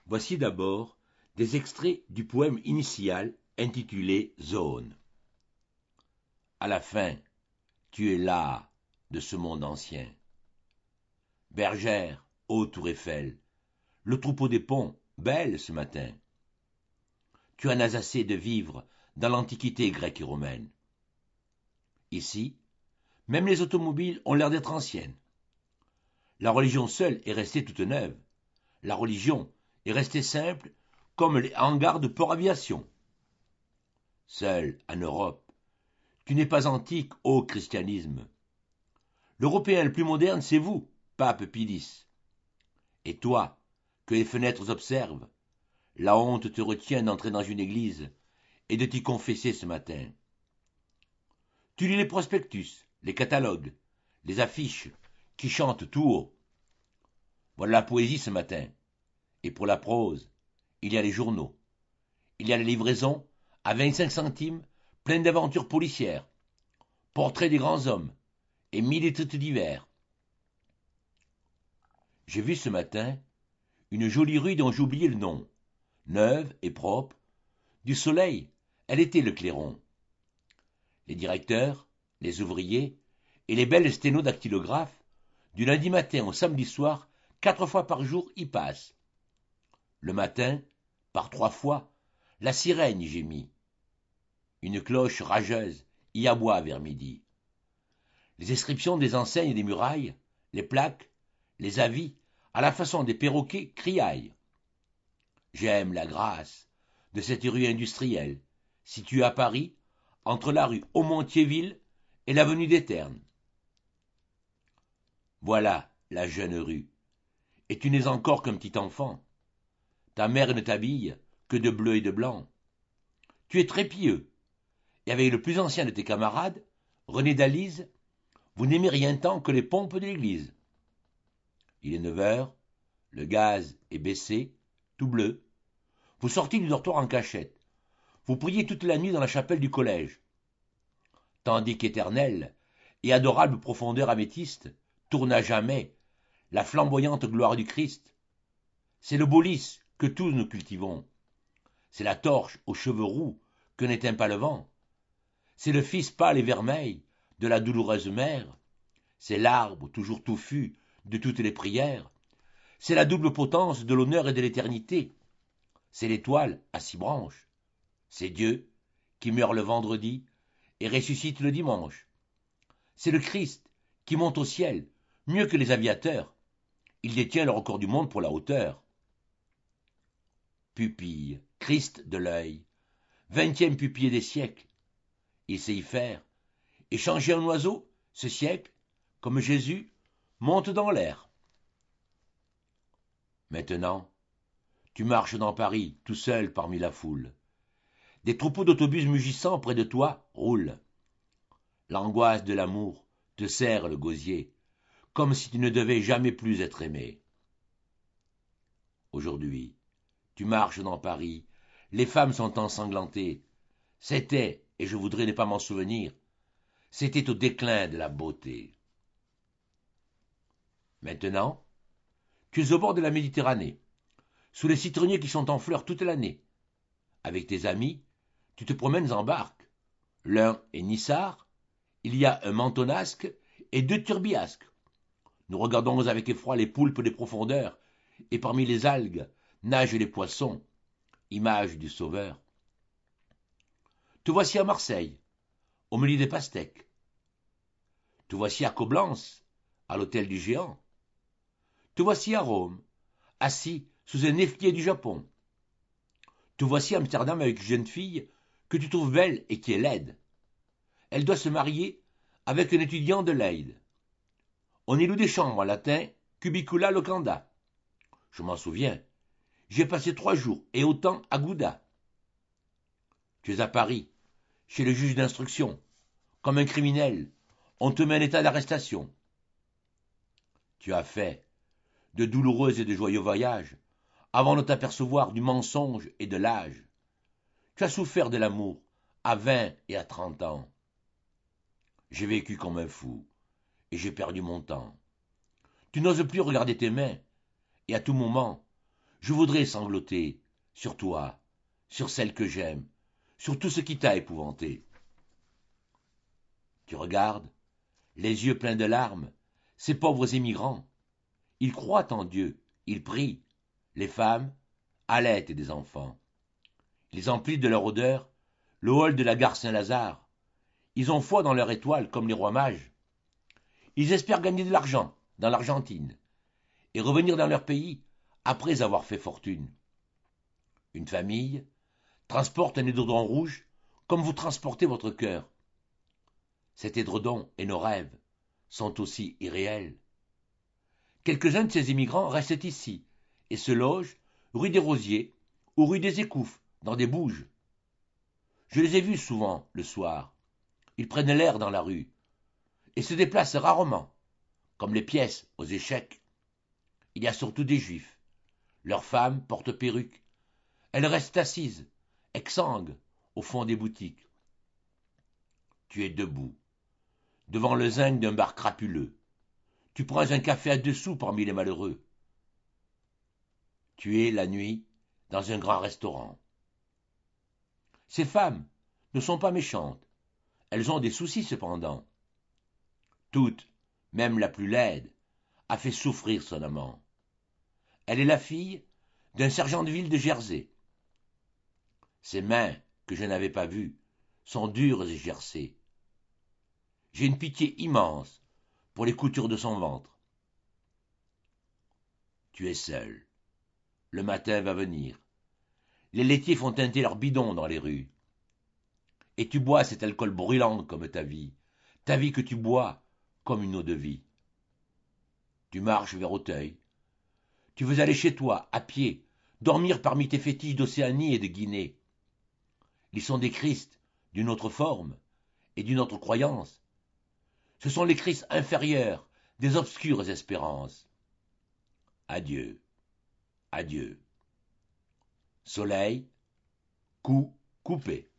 Voici d'abord des extraits du poème initial intitulé Zone. À la fin, tu es là de ce monde ancien. Bergère, ô tour Eiffel, le troupeau des ponts, belle ce matin. Tu en as assez de vivre dans l'antiquité grecque et romaine. Ici, même les automobiles ont l'air d'être anciennes. La religion seule est restée toute neuve. La religion est restée simple comme les hangars de port aviation. Seul, en Europe, tu n'es pas antique, ô christianisme. L'Européen le plus moderne, c'est vous, pape Pie X. Et toi, que les fenêtres observent, la honte te retient d'entrer dans une église et de t'y confesser ce matin. Tu lis les prospectus, les catalogues, les affiches qui chantent tout haut. Voilà la poésie ce matin. Et pour la prose, il y a les journaux. Il y a les livraisons à 25 centimes, pleines d'aventures policières, portraits des grands hommes et mille et toutes divers. J'ai vu ce matin une jolie rue dont j'ai oublié le nom, neuve et propre. Du soleil, elle était le clairon. Les directeurs, les ouvriers et les belles sténodactylographes, du lundi matin au samedi soir, 4 fois par jour y passent. Le matin, par 3 fois, la sirène y gémit. Une cloche rageuse y aboie vers midi. Les inscriptions des enseignes et des murailles, les plaques, les avis, à la façon des perroquets, criaillent. J'aime la grâce de cette rue industrielle, située à Paris, entre la rue Aumont-Thiéville et l'avenue des Ternes. Voilà la jeune rue, et tu n'es encore qu'un petit enfant. Ta mère ne t'habille que de bleu et de blanc. Tu es très pieux, et avec le plus ancien de tes camarades, René Dalise, vous n'aimez rien tant que les pompes de l'église. Il est 9 heures, le gaz est baissé, tout bleu. Vous sortez du dortoir en cachette. Vous priez toute la nuit dans la chapelle du collège. Tandis qu'éternelle et adorable profondeur améthyste tourne à jamais la flamboyante gloire du Christ. C'est le beau lys que tous nous cultivons. C'est la torche aux cheveux roux que n'éteint pas le vent. C'est le fils pâle et vermeil de la douloureuse mère. C'est l'arbre toujours touffu de toutes les prières. C'est la double potence de l'honneur et de l'éternité. C'est l'étoile à 6 branches. C'est Dieu qui meurt le vendredi et ressuscite le dimanche. C'est le Christ qui monte au ciel, mieux que les aviateurs. Il détient le record du monde pour la hauteur. Pupille, Christ de l'œil, 20e pupille des siècles. Il sait y faire. Et changer un oiseau, ce siècle, comme Jésus, monte dans l'air. Maintenant, tu marches dans Paris, tout seul parmi la foule. Des troupeaux d'autobus mugissants près de toi roulent. L'angoisse de l'amour te serre le gosier, comme si tu ne devais jamais plus être aimé. Aujourd'hui, tu marches dans Paris, les femmes sont ensanglantées. C'était, et je voudrais ne pas m'en souvenir, c'était au déclin de la beauté. Maintenant, tu es au bord de la Méditerranée, sous les citronniers qui sont en fleurs toute l'année. Avec tes amis, tu te promènes en barque. L'un est nissard, il y a un mentonasque et 2 turbiasques. Nous regardons avec effroi les poulpes des profondeurs, et parmi les algues nagent les poissons, image du Sauveur. Te voici à Marseille, au milieu des pastèques. Te voici à Coblence, à l'hôtel du géant. Te voici à Rome, assis sous un néflier du Japon. Te voici à Amsterdam avec une jeune fille que tu trouves belle et qui est laide. Elle doit se marier avec un étudiant de Leyde. On y loue des chambres en latin, cubicula locanda. Je m'en souviens. J'ai passé 3 jours et autant à Gouda. Tu es à Paris, chez le juge d'instruction. Comme un criminel, on te met en état d'arrestation. Tu as fait de douloureux et de joyeux voyages avant de t'apercevoir du mensonge et de l'âge. Tu as souffert de l'amour à 20 et à 30 ans. J'ai vécu comme un fou et j'ai perdu mon temps. Tu n'oses plus regarder tes mains et à tout moment, Je voudrais sangloter sur toi, sur celle que j'aime, sur tout ce qui t'a épouvanté. Tu regardes, les yeux pleins de larmes, ces pauvres émigrants. Ils croient en Dieu, ils prient. Les femmes allaitent des enfants. Ils emplissent de leur odeur le hall de la gare Saint-Lazare. Ils ont foi dans leur étoile comme les rois mages. Ils espèrent gagner de l'argent dans l'Argentine et revenir dans leur pays après avoir fait fortune. Une famille transporte un édredon rouge comme vous transportez votre cœur. Cet édredon et nos rêves sont aussi irréels. Quelques-uns de ces immigrants restent ici et se logent rue des Rosiers ou rue des Écouffes, dans des bouges. Je les ai vus souvent le soir. Ils prennent l'air dans la rue et se déplacent rarement, comme les pièces aux échecs. Il y a surtout des juifs. Leurs femmes portent perruque. Elles restent assises, exsangues, au fond des boutiques. Tu es debout, devant le zinc d'un bar crapuleux. Tu prends un café à 2 sous parmi les malheureux. Tu es, la nuit, dans un grand restaurant. Ces femmes ne sont pas méchantes. Elles ont des soucis cependant. Toute, même la plus laide, a fait souffrir son amant. Elle est la fille d'un sergent de ville de Jersey. Ses mains, que je n'avais pas vues, sont dures et gercées. J'ai une pitié immense pour les coutures de son ventre. Tu es seul. Le matin va venir. Les laitiers font teinter leurs bidons dans les rues. Et tu bois cet alcool brûlant comme ta vie que tu bois comme une eau-de-vie. Tu marches vers Auteuil. Tu veux aller chez toi, à pied, dormir parmi tes fétiches d'Océanie et de Guinée. Ils sont des Christ d'une autre forme et d'une autre croyance. Ce sont les Christ inférieurs des obscures espérances. Adieu, adieu. Soleil, cou coupé.